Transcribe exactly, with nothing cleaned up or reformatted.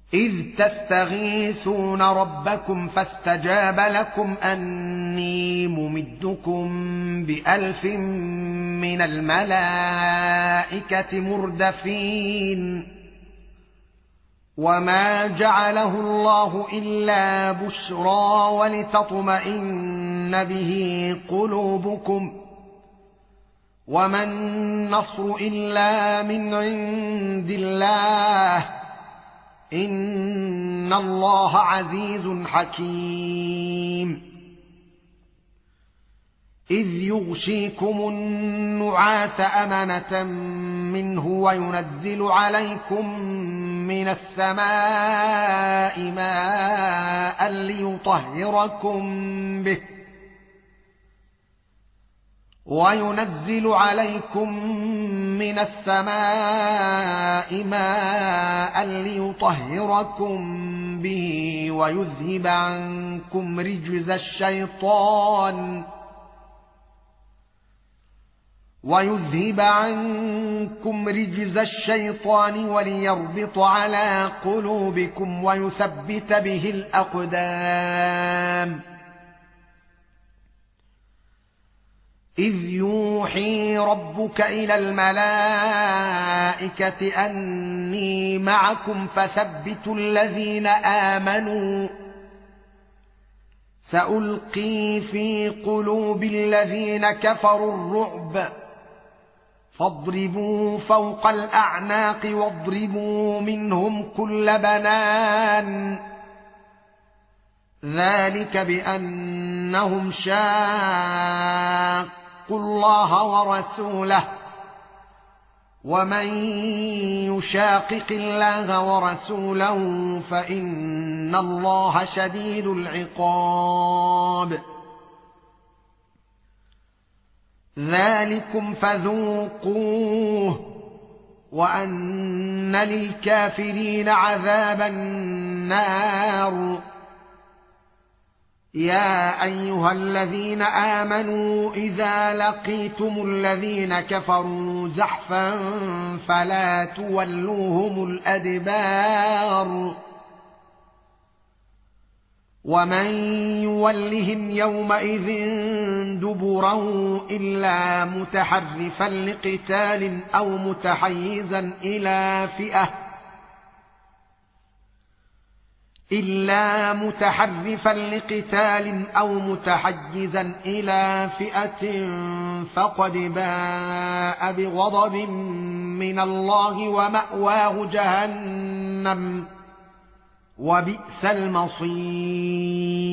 إذ تستغيثون ربكم فاستجاب لكم أني ممدكم بألف من الملائكة مردفين وما جعله الله إلا بشرى ولتطمئن به قلوبكم وما النصر إلا من عند الله إن الله عزيز حكيم إذ يغشيكم النعاس أمنة منه وينزل عليكم من السماء ماء ليطهركم به وينزل عليكم من السماء ماء ليطهركم به ويذهب عنكم رجز الشيطان ويذهب عنكم رجز الشيطان وليربط على قلوبكم ويثبت به الأقدام إذ يوحي ربك إلى الملائكة أني معكم فثبتوا الذين آمنوا سألقي في قلوب الذين كفروا الرعب فاضربوا فوق الأعناق واضربوا منهم كل بنان ذلك بأنهم شاقوا الله ورسوله ومن يشاقق الله ورسوله فإن الله شديد العقاب ذلكم فذوقوه وأن للكافرين عذاب النار يا أيها الذين آمنوا إذا لقيتم الذين كفروا زحفا فلا تولوهم الأدبار ومن يولهم يومئذ دبره إلا متحرفا لقتال أو متحيزا إلى فئة إلا متحرفا لقتال أو متحجزا إلى فئة فقد باء بغضب من الله ومأواه جهنم وبئس المصير